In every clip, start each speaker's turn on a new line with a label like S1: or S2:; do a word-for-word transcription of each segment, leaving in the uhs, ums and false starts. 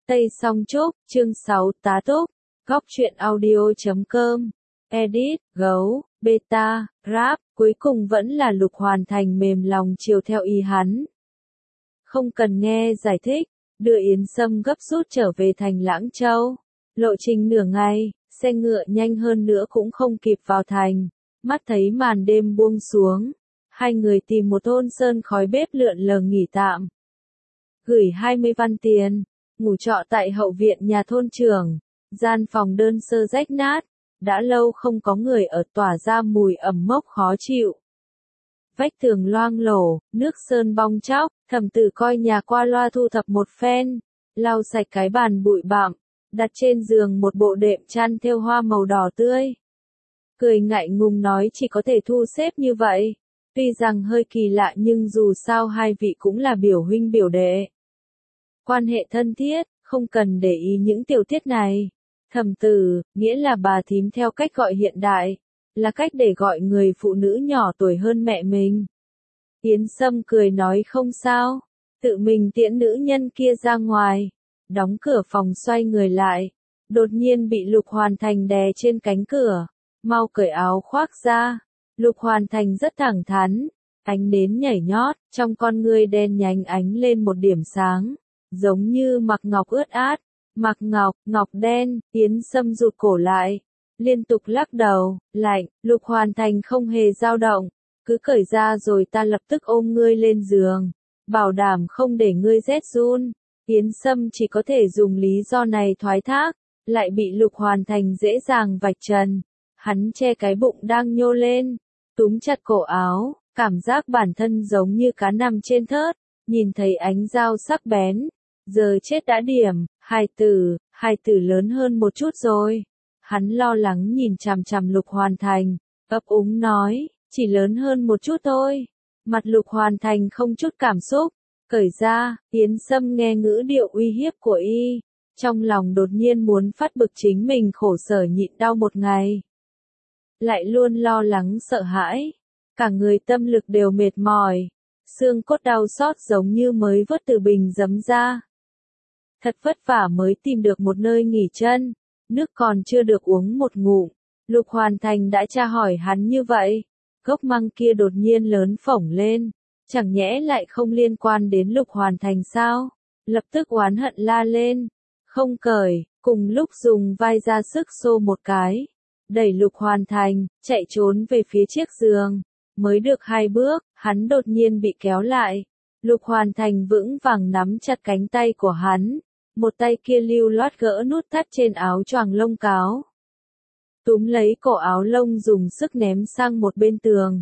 S1: Tây Song Trúc, chương sáu tá túc, góc truyện audio chấm com, edit, gấu, beta, rap, cuối cùng vẫn là Lục Hoàn Thành mềm lòng chiều theo ý hắn. Không cần nghe giải thích, đưa Yến Sâm gấp rút trở về thành Lãng Châu. Lộ trình nửa ngày, xe ngựa nhanh hơn nữa cũng không kịp vào thành, mắt thấy màn đêm buông xuống. Hai người tìm một thôn sơn khói bếp lượn lờ nghỉ tạm. Gửi hai mươi văn tiền, ngủ trọ tại hậu viện nhà thôn trưởng, gian phòng đơn sơ rách nát, đã lâu không có người ở tỏa ra mùi ẩm mốc khó chịu. Vách tường loang lổ, nước sơn bong tróc, Thẩm Tử coi nhà qua loa thu thập một phen, lau sạch cái bàn bụi bặm, đặt trên giường một bộ đệm chăn thêu hoa màu đỏ tươi. Cười ngại ngùng nói chỉ có thể thu xếp như vậy. Tuy rằng hơi kỳ lạ nhưng dù sao hai vị cũng là biểu huynh biểu đệ. Quan hệ thân thiết, không cần để ý những tiểu tiết này. Thẩm Tử, nghĩa là bà thím theo cách gọi hiện đại, là cách để gọi người phụ nữ nhỏ tuổi hơn mẹ mình. Yến Sâm cười nói không sao, tự mình tiễn nữ nhân kia ra ngoài, đóng cửa phòng xoay người lại, đột nhiên bị Lục Hoàn Thành đè trên cánh cửa, mau cởi áo khoác ra. Lục Hoàn Thành rất thẳng thắn, ánh nến nhảy nhót, trong con ngươi đen nhánh ánh lên một điểm sáng, giống như mặc ngọc ướt át, mặc ngọc, ngọc đen. Yến Sâm rụt cổ lại, liên tục lắc đầu, lạnh. Lục Hoàn Thành không hề dao động, cứ cởi ra rồi ta lập tức ôm ngươi lên giường, bảo đảm không để ngươi rét run. Yến Sâm chỉ có thể dùng lý do này thoái thác, lại bị Lục Hoàn Thành dễ dàng vạch trần. Hắn che cái bụng đang nhô lên, túm chặt cổ áo, cảm giác bản thân giống như cá nằm trên thớt, nhìn thấy ánh dao sắc bén. Giờ chết đã điểm, hài tử, hài tử lớn hơn một chút rồi. Hắn lo lắng nhìn chằm chằm Lục Hoàn Thành, ấp úng nói, chỉ lớn hơn một chút thôi. Mặt Lục Hoàn Thành không chút cảm xúc, cởi ra. Yến Sâm nghe ngữ điệu uy hiếp của y, trong lòng đột nhiên muốn phát bực chính mình khổ sở nhịn đau một ngày. Lại luôn lo lắng sợ hãi, cả người tâm lực đều mệt mỏi, xương cốt đau xót giống như mới vớt từ bình giấm ra. Thật vất vả mới tìm được một nơi nghỉ chân, nước còn chưa được uống một ngụm, Lục Hoàn Thành đã tra hỏi hắn như vậy. Gốc măng kia đột nhiên lớn phổng lên, chẳng nhẽ lại không liên quan đến Lục Hoàn Thành sao? Lập tức oán hận la lên, không cởi, cùng lúc dùng vai ra sức xô một cái, đẩy Lục Hoàn Thành, chạy trốn về phía chiếc giường. Mới được hai bước, hắn đột nhiên bị kéo lại. Lục Hoàn Thành vững vàng nắm chặt cánh tay của hắn, một tay kia lưu loát gỡ nút thắt trên áo choàng lông cáo. Túm lấy cổ áo lông dùng sức ném sang một bên tường.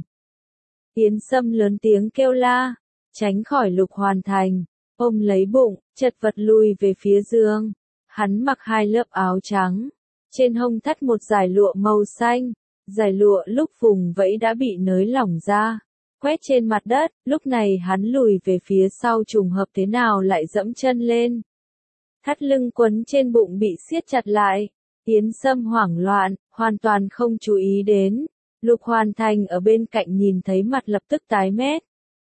S1: Yến Sâm lớn tiếng kêu la, tránh khỏi Lục Hoàn Thành, ôm lấy bụng, chật vật lùi về phía giường. Hắn mặc hai lớp áo trắng, trên hông thắt một dải lụa màu xanh, dải lụa lúc vùng vẫy đã bị nới lỏng ra, quét trên mặt đất. Lúc này hắn lùi về phía sau trùng hợp thế nào lại dẫm chân lên. Thắt lưng quấn trên bụng bị siết chặt lại. Yến Sâm hoảng loạn, hoàn toàn không chú ý đến. Lục Hoàn Thành ở bên cạnh nhìn thấy mặt lập tức tái mét.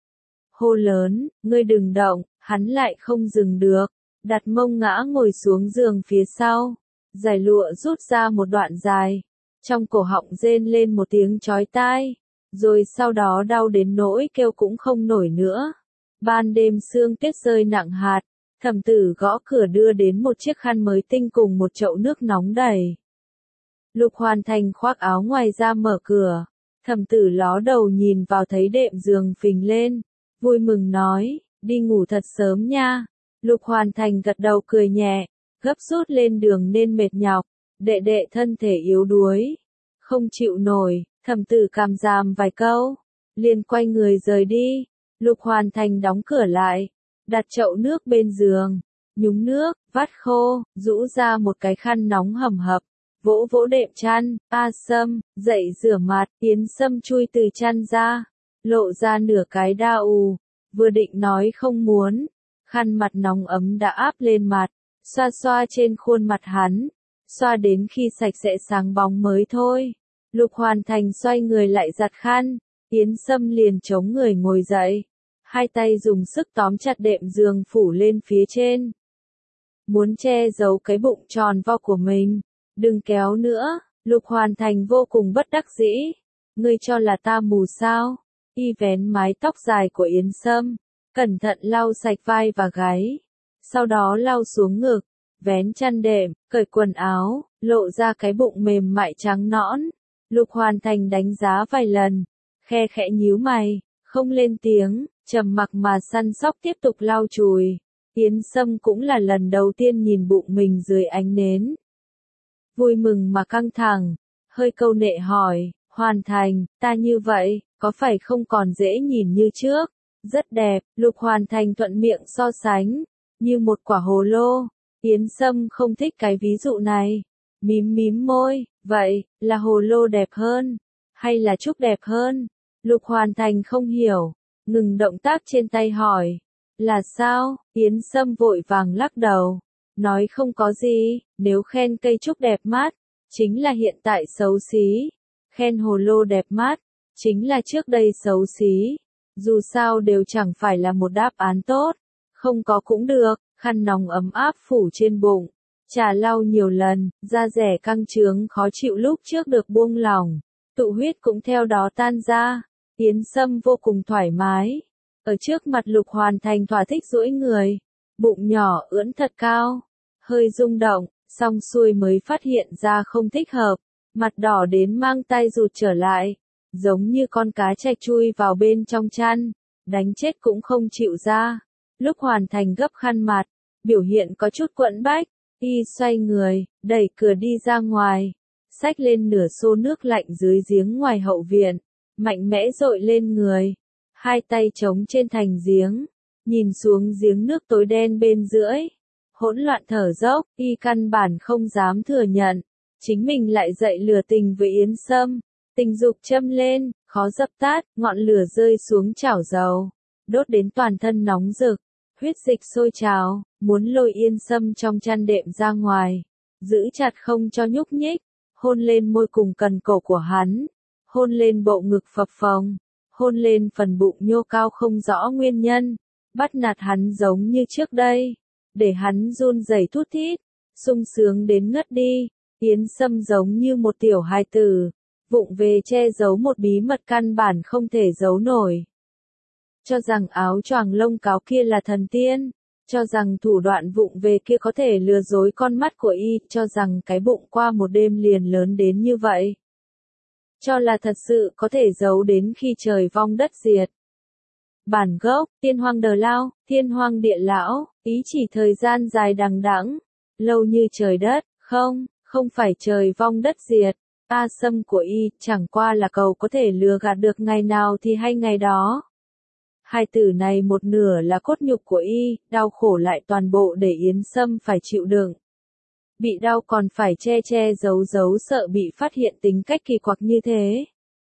S1: Hô lớn, ngươi đừng động, hắn lại không dừng được, đặt mông ngã ngồi xuống giường phía sau. Dải lụa rút ra một đoạn dài, trong cổ họng rên lên một tiếng chói tai, rồi sau đó đau đến nỗi kêu cũng không nổi nữa. Ban đêm sương tuyết rơi nặng hạt, Thẩm Tử gõ cửa đưa đến một chiếc khăn mới tinh cùng một chậu nước nóng đầy. Lục Hoàn Thành khoác áo ngoài ra mở cửa, Thẩm Tử ló đầu nhìn vào thấy đệm giường phình lên, vui mừng nói, đi ngủ thật sớm nha. Lục Hoàn Thành gật đầu cười nhẹ, gấp rút lên đường nên mệt nhọc, đệ đệ thân thể yếu đuối, không chịu nổi. Thẩm Tử cảm giảm vài câu, liền quay người rời đi. Lục Hoàn Thành đóng cửa lại, đặt chậu nước bên giường, nhúng nước, vắt khô, rũ ra một cái khăn nóng hầm hập, vỗ vỗ đệm chăn. A Sâm, dậy rửa mặt. Yến Sâm chui từ chăn ra, lộ ra nửa cái da ù, vừa định nói không muốn, khăn mặt nóng ấm đã áp lên mặt, xoa xoa trên khuôn mặt hắn, xoa đến khi sạch sẽ sáng bóng mới thôi. Lục Hoàn Thành xoay người lại giặt khăn, Yến Sâm liền chống người ngồi dậy, hai tay dùng sức tóm chặt đệm giường phủ lên phía trên. muốn che giấu cái bụng tròn vo của mình. Đừng kéo nữa, Lục Hoàn Thành vô cùng bất đắc dĩ. Ngươi cho là ta mù sao? Y vén mái tóc dài của Yến Sâm, cẩn thận lau sạch vai và gáy. Sau đó lau xuống ngực, vén chăn đệm, cởi quần áo, lộ ra cái bụng mềm mại trắng nõn. Lục Hoàn Thành đánh giá vài lần, khe khẽ nhíu mày, không lên tiếng, trầm mặc mà săn sóc tiếp tục lau chùi. Yến Sâm cũng là lần đầu tiên nhìn bụng mình dưới ánh nến. Vui mừng mà căng thẳng, hơi câu nệ hỏi, Hoàn Thành, ta như vậy, có phải không còn dễ nhìn như trước? Rất đẹp, Lục Hoàn Thành thuận miệng so sánh, như một quả hồ lô. Yến Sâm không thích cái ví dụ này. Mím mím môi, vậy, là hồ lô đẹp hơn, hay là trúc đẹp hơn? Lục Hoàn Thành không hiểu, ngừng động tác trên tay hỏi, là sao? Yến Sâm vội vàng lắc đầu, nói không có gì, nếu khen cây trúc đẹp mắt, chính là hiện tại xấu xí, khen hồ lô đẹp mắt, chính là trước đây xấu xí, dù sao đều chẳng phải là một đáp án tốt, không có cũng được. Khăn nóng ấm áp phủ trên bụng, trà lau nhiều lần, da rẻ căng trướng khó chịu lúc trước được buông lỏng, tụ huyết cũng theo đó tan ra. Yến Sâm vô cùng thoải mái, ở trước mặt Lục Hoàn Thành thỏa thích duỗi người, bụng nhỏ ưỡn thật cao, hơi rung động, xong xuôi mới phát hiện ra không thích hợp, mặt đỏ đến mang tay rụt trở lại, giống như con cá chạch chui vào bên trong chăn, đánh chết cũng không chịu ra. Lúc Hoàn Thành gấp khăn mặt, biểu hiện có chút quẫn bách, y xoay người, đẩy cửa đi ra ngoài, xách lên nửa xô nước lạnh dưới giếng ngoài hậu viện, mạnh mẽ dội lên người, hai tay chống trên thành giếng, nhìn xuống giếng nước tối đen bên dưới, hỗn loạn thở dốc, y căn bản không dám thừa nhận, chính mình lại dậy lừa tình với Yến Sâm, tình dục châm lên, khó dập tắt, ngọn lửa rơi xuống chảo dầu, đốt đến toàn thân nóng rực. Huyết dịch sôi trào, muốn lôi Yến Sâm trong chăn đệm ra ngoài, giữ chặt không cho nhúc nhích, hôn lên môi cùng cần cổ của hắn, hôn lên bộ ngực phập phồng, hôn lên phần bụng nhô cao không rõ nguyên nhân, bắt nạt hắn giống như trước đây, để hắn run rẩy thút thít, sung sướng đến ngất đi. Yến Sâm giống như một tiểu hài tử, vụng về che giấu một bí mật căn bản không thể giấu nổi. Cho rằng áo choàng lông cáo kia là thần tiên, cho rằng thủ đoạn vụng về kia có thể lừa dối con mắt của y, cho rằng cái bụng qua một đêm liền lớn đến như vậy. Cho là thật sự có thể giấu đến khi trời vong đất diệt. Bản gốc, tiên hoang đờ lao, thiên hoang địa lão, ý chỉ thời gian dài đằng đẵng, lâu như trời đất, không, không phải trời vong đất diệt. A Sâm của y, chẳng qua là cầu có thể lừa gạt được ngày nào thì hay ngày đó. Hai từ này một nửa là cốt nhục của y, đau khổ lại toàn bộ để Yến Sâm phải chịu đựng. Bị đau còn phải che che giấu giấu sợ bị phát hiện tính cách kỳ quặc như thế.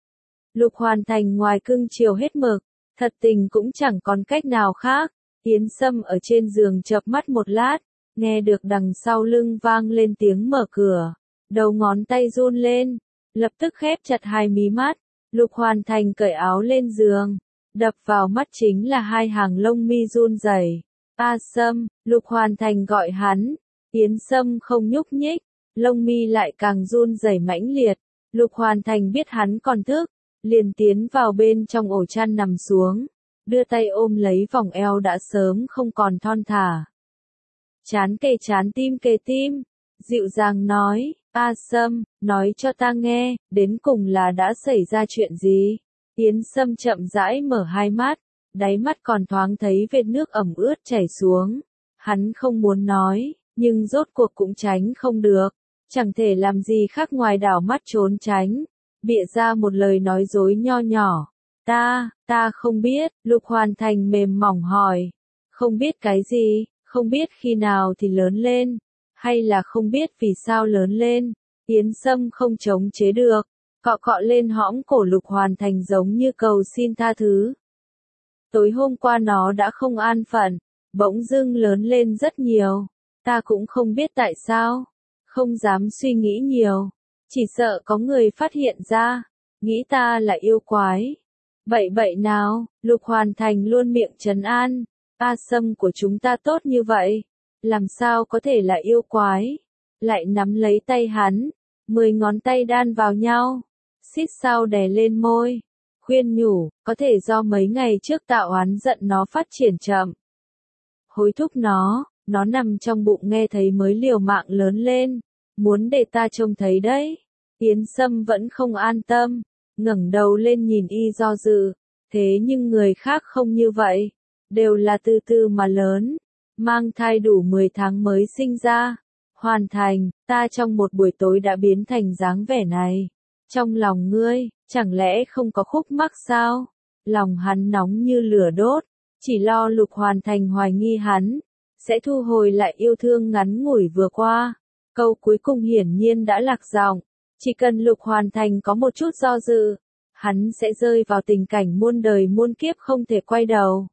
S1: Lục Hoàn Thành ngoài cưng chiều hết mực, thật tình cũng chẳng còn cách nào khác. Yến Sâm ở trên giường chợp mắt một lát, nghe được đằng sau lưng vang lên tiếng mở cửa, đầu ngón tay run lên, lập tức khép chặt hai mí mắt. Lục Hoàn Thành cởi áo lên giường. Đập vào mắt chính là hai hàng lông mi run rẩy. A Sâm, Lục Hoàn Thành gọi hắn. Yến Sâm không nhúc nhích, lông mi lại càng run rẩy mãnh liệt. Lục Hoàn Thành biết hắn còn thức, liền tiến vào bên trong ổ chăn nằm xuống, đưa tay ôm lấy vòng eo đã sớm không còn thon thả. Chán kề chán tim kề tim, dịu dàng nói, A Sâm, nói cho ta nghe, đến cùng là đã xảy ra chuyện gì? Yến Sâm chậm rãi mở hai mắt, đáy mắt còn thoáng thấy vệt nước ẩm ướt chảy xuống. Hắn không muốn nói, nhưng rốt cuộc cũng tránh không được, chẳng thể làm gì khác ngoài đảo mắt trốn tránh, bịa ra một lời nói dối nho nhỏ. Ta, ta không biết, Lục Hoàn Thành mềm mỏng hỏi. Không biết cái gì, không biết khi nào thì lớn lên, hay là không biết vì sao lớn lên. Yến Sâm không chống chế được, cọ cọ lên hõm cổ Lục Hoàn Thành giống như cầu xin tha thứ. Tối hôm qua nó đã không an phận, bỗng dưng lớn lên rất nhiều. Ta cũng không biết tại sao, không dám suy nghĩ nhiều, chỉ sợ có người phát hiện ra, nghĩ ta là yêu quái. Vậy vậy nào, Lục Hoàn Thành luôn miệng trấn an, A Sâm của chúng ta tốt như vậy, làm sao có thể là yêu quái, lại nắm lấy tay hắn, mười ngón tay đan vào nhau, xít sao đè lên môi, khuyên nhủ, có thể do mấy ngày trước tạo oán giận nó phát triển chậm. Hối thúc nó, nó nằm trong bụng nghe thấy mới liều mạng lớn lên, muốn để ta trông thấy đấy. Yến Sâm vẫn không an tâm, ngẩng đầu lên nhìn y do dự, thế nhưng người khác không như vậy, đều là từ từ mà lớn, mang thai đủ mười tháng mới sinh ra, hoàn thành, ta trong một buổi tối đã biến thành dáng vẻ này. Trong lòng ngươi, chẳng lẽ không có khúc mắc sao? Lòng hắn nóng như lửa đốt, chỉ lo Lục Hoàn Thành hoài nghi hắn, sẽ thu hồi lại yêu thương ngắn ngủi vừa qua. Câu cuối cùng hiển nhiên đã lạc giọng, chỉ cần Lục Hoàn Thành có một chút do dự, hắn sẽ rơi vào tình cảnh muôn đời muôn kiếp không thể quay đầu.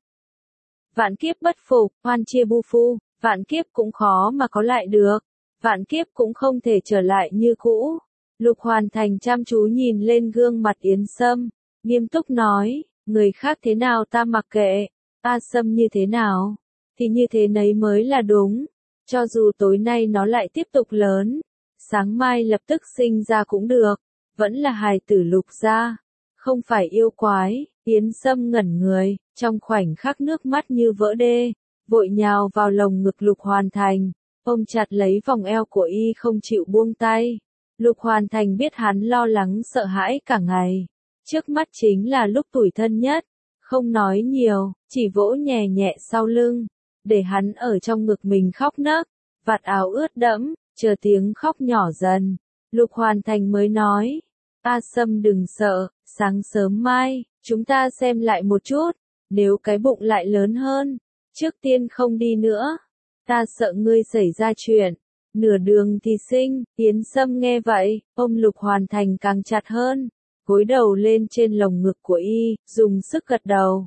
S1: Vạn kiếp bất phục, oan chia bu phu, vạn kiếp cũng khó mà có lại được, vạn kiếp cũng không thể trở lại như cũ. Lục Hoàn Thành chăm chú nhìn lên gương mặt Yến Sâm, nghiêm túc nói, người khác thế nào ta mặc kệ, A Sâm như thế nào, thì như thế nấy mới là đúng, cho dù tối nay nó lại tiếp tục lớn, sáng mai lập tức sinh ra cũng được, vẫn là hài tử Lục gia, không phải yêu quái. Yến Sâm ngẩn người, trong khoảnh khắc nước mắt như vỡ đê, vội nhào vào lồng ngực Lục Hoàn Thành, ôm chặt lấy vòng eo của y không chịu buông tay. Lục Hoàn Thành biết hắn lo lắng sợ hãi cả ngày, trước mắt chính là lúc tủi thân nhất, không nói nhiều, chỉ vỗ nhẹ nhẹ sau lưng, để hắn ở trong ngực mình khóc nấc, vạt áo ướt đẫm, chờ tiếng khóc nhỏ dần. Lục Hoàn Thành mới nói, A Sâm đừng sợ, sáng sớm mai, chúng ta xem lại một chút, nếu cái bụng lại lớn hơn, trước tiên không đi nữa, ta sợ ngươi xảy ra chuyện. Nửa đường thì sinh, Yến Sâm nghe vậy, ôm Lục Hoàn Thành càng chặt hơn, gối đầu lên trên lồng ngực của y, dùng sức gật đầu.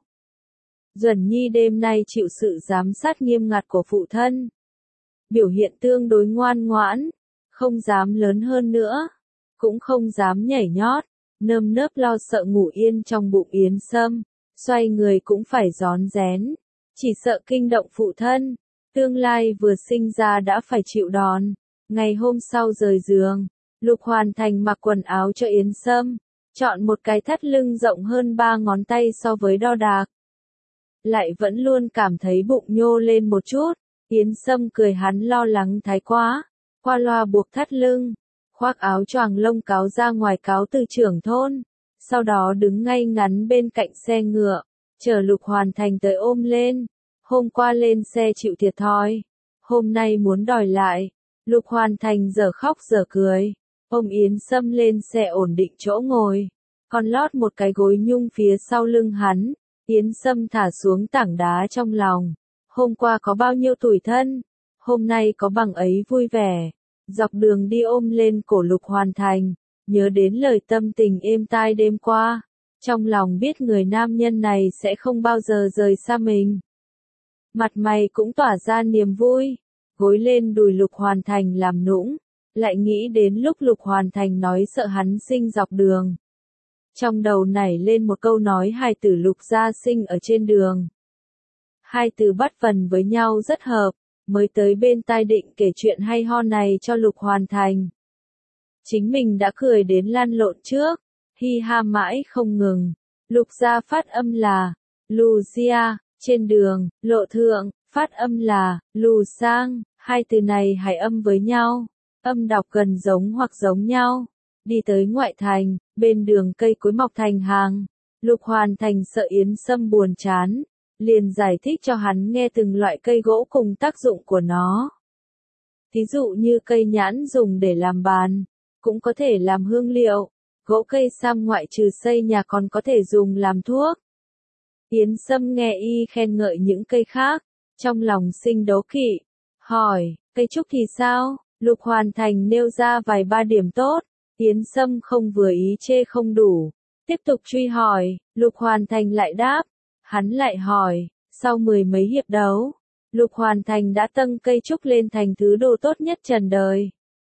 S1: Duẩn Nhi đêm nay chịu sự giám sát nghiêm ngặt của phụ thân, biểu hiện tương đối ngoan ngoãn, không dám lớn hơn nữa, cũng không dám nhảy nhót, nơm nớp lo sợ ngủ yên trong bụng Yến Sâm, xoay người cũng phải rón rén, chỉ sợ kinh động phụ thân. Tương lai vừa sinh ra đã phải chịu đòn. Ngày hôm sau rời giường, Lục Hoàn Thành mặc quần áo cho Yến Sâm, chọn một cái thắt lưng rộng hơn ba ngón tay so với đo đạc. Lại vẫn luôn cảm thấy bụng nhô lên một chút, Yến Sâm cười hắn lo lắng thái quá, qua loa buộc thắt lưng, khoác áo choàng lông cáo ra ngoài cáo từ trưởng thôn, sau đó đứng ngay ngắn bên cạnh xe ngựa, chờ Lục Hoàn Thành tới ôm lên. Hôm qua lên xe chịu thiệt thòi, hôm nay muốn đòi lại. Lục Hoàn Thành giờ khóc giờ cười, ôm Yến Sâm lên xe ổn định chỗ ngồi, còn lót một cái gối nhung phía sau lưng hắn. Yến Sâm thả xuống tảng đá trong lòng, hôm qua có bao nhiêu tủi thân, hôm nay có bằng ấy vui vẻ. Dọc đường đi ôm lên cổ Lục Hoàn Thành, nhớ đến lời tâm tình êm tai đêm qua, trong lòng biết người nam nhân này sẽ không bao giờ rời xa mình. Mặt mày cũng tỏa ra niềm vui, gối lên đùi Lục Hoàn Thành làm nũng, lại nghĩ đến lúc Lục Hoàn Thành nói sợ hắn sinh dọc đường. Trong đầu nảy lên một câu nói hài tử Lục gia sinh ở trên đường. Hai từ bắt vần với nhau rất hợp, mới tới bên tai định kể chuyện hay ho này cho Lục Hoàn Thành. Chính mình đã cười đến lăn lộn trước, hi ha mãi không ngừng. Lục gia phát âm là Lucia. Trên đường, lộ thượng, phát âm là, lù sang, hai từ này hài âm với nhau, âm đọc gần giống hoặc giống nhau. Đi tới ngoại thành, bên đường cây cối mọc thành hàng, Lục Hoàn Thành sợ Yến Sâm buồn chán, liền giải thích cho hắn nghe từng loại cây gỗ cùng tác dụng của nó. Thí dụ như cây nhãn dùng để làm bàn, cũng có thể làm hương liệu, gỗ cây sam ngoại trừ xây nhà còn có thể dùng làm thuốc. Yến Sâm nghe y khen ngợi những cây khác, trong lòng sinh đố kỵ, hỏi, cây trúc thì sao? Lục Hoàn Thành nêu ra vài ba điểm tốt, Yến Sâm không vừa ý chê không đủ, tiếp tục truy hỏi, Lục Hoàn Thành lại đáp, hắn lại hỏi, sau mười mấy hiệp đấu, Lục Hoàn Thành đã tâng cây trúc lên thành thứ đồ tốt nhất trần đời.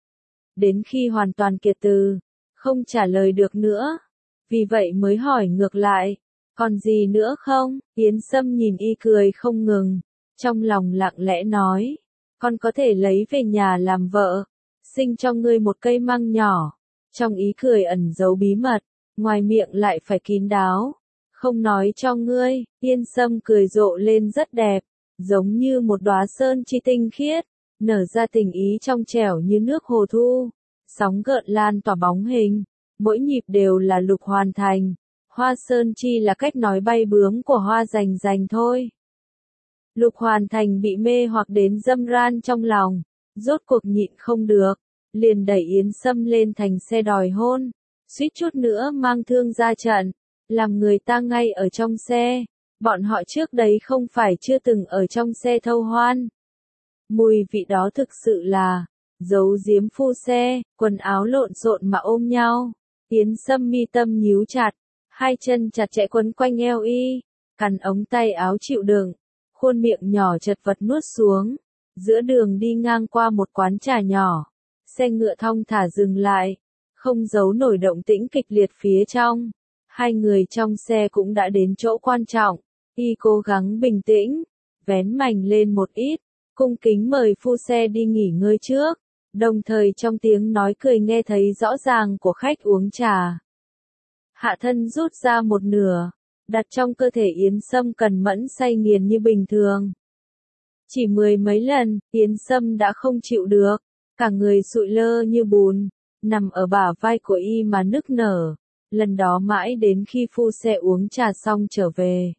S1: Đến khi hoàn toàn kiệt từ, không trả lời được nữa, vì vậy mới hỏi ngược lại. Còn gì nữa không? Yến Sâm nhìn y cười không ngừng, trong lòng lặng lẽ nói, con có thể lấy về nhà làm vợ, sinh cho ngươi một cây măng nhỏ. Trong ý cười ẩn giấu bí mật, ngoài miệng lại phải kín đáo. Không nói cho ngươi, Yên Sâm cười rộ lên rất đẹp, giống như một đóa sơn chi tinh khiết, nở ra tình ý trong trẻo như nước hồ thu, sóng gợn lan tỏa bóng hình, mỗi nhịp đều là Lục Hoàn Thành. Hoa sơn chi là cách nói bay bướm của hoa rành rành thôi. Lục Hoàn Thành bị mê hoặc đến dâm ran trong lòng, rốt cuộc nhịn không được, liền đẩy Yến Sâm lên thành xe đòi hôn, suýt chút nữa mang thương ra trận, làm người ta ngay ở trong xe. Bọn họ trước đấy không phải chưa từng ở trong xe thâu hoan. Mùi vị đó thực sự là giấu giếm phu xe, quần áo lộn xộn mà ôm nhau. Yến Sâm mi tâm nhíu chặt, hai chân chặt chẽ quấn quanh eo y, cắn ống tay áo chịu đựng, khuôn miệng nhỏ chật vật nuốt xuống. Giữa đường đi ngang qua một quán trà nhỏ, xe ngựa thong thả dừng lại, không giấu nổi động tĩnh kịch liệt phía trong. Hai người trong xe cũng đã đến chỗ quan trọng, y cố gắng bình tĩnh, vén mành lên một ít, cung kính mời phu xe đi nghỉ ngơi trước, đồng thời trong tiếng nói cười nghe thấy rõ ràng của khách uống trà. Hạ thân rút ra một nửa, đặt trong cơ thể Yến Sâm cần mẫn say nghiền như bình thường. Chỉ mười mấy lần, Yến Sâm đã không chịu được, cả người sụi lơ như bùn, nằm ở bả vai của y mà nức nở. Lần đó mãi đến khi phu xe uống trà xong trở về.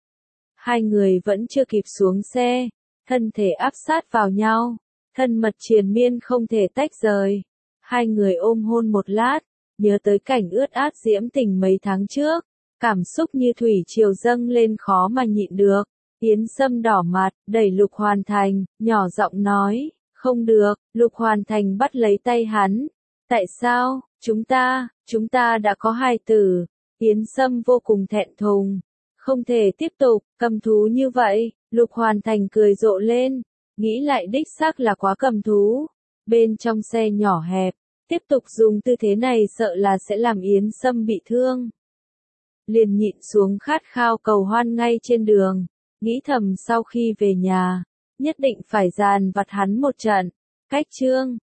S1: Hai người vẫn chưa kịp xuống xe, thân thể áp sát vào nhau, thân mật triền miên không thể tách rời. Hai người ôm hôn một lát, nhớ tới cảnh ướt át diễm tình mấy tháng trước, cảm xúc như thủy triều dâng lên khó mà nhịn được. Yến Sâm đỏ mặt, đẩy Lục Hoàn Thành, nhỏ giọng nói, không được. Lục Hoàn Thành bắt lấy tay hắn. Tại sao? Chúng ta, chúng ta đã có hai tử. Yến Sâm vô cùng thẹn thùng, không thể tiếp tục cầm thú như vậy. Lục Hoàn Thành cười rộ lên, nghĩ lại đích xác là quá cầm thú. Bên trong xe nhỏ hẹp, tiếp tục dùng tư thế này sợ là sẽ làm Yến Sâm bị thương. Liền nhịn xuống khát khao cầu hoan ngay trên đường, nghĩ thầm sau khi về nhà, nhất định phải dàn vặt hắn một trận. Cách chương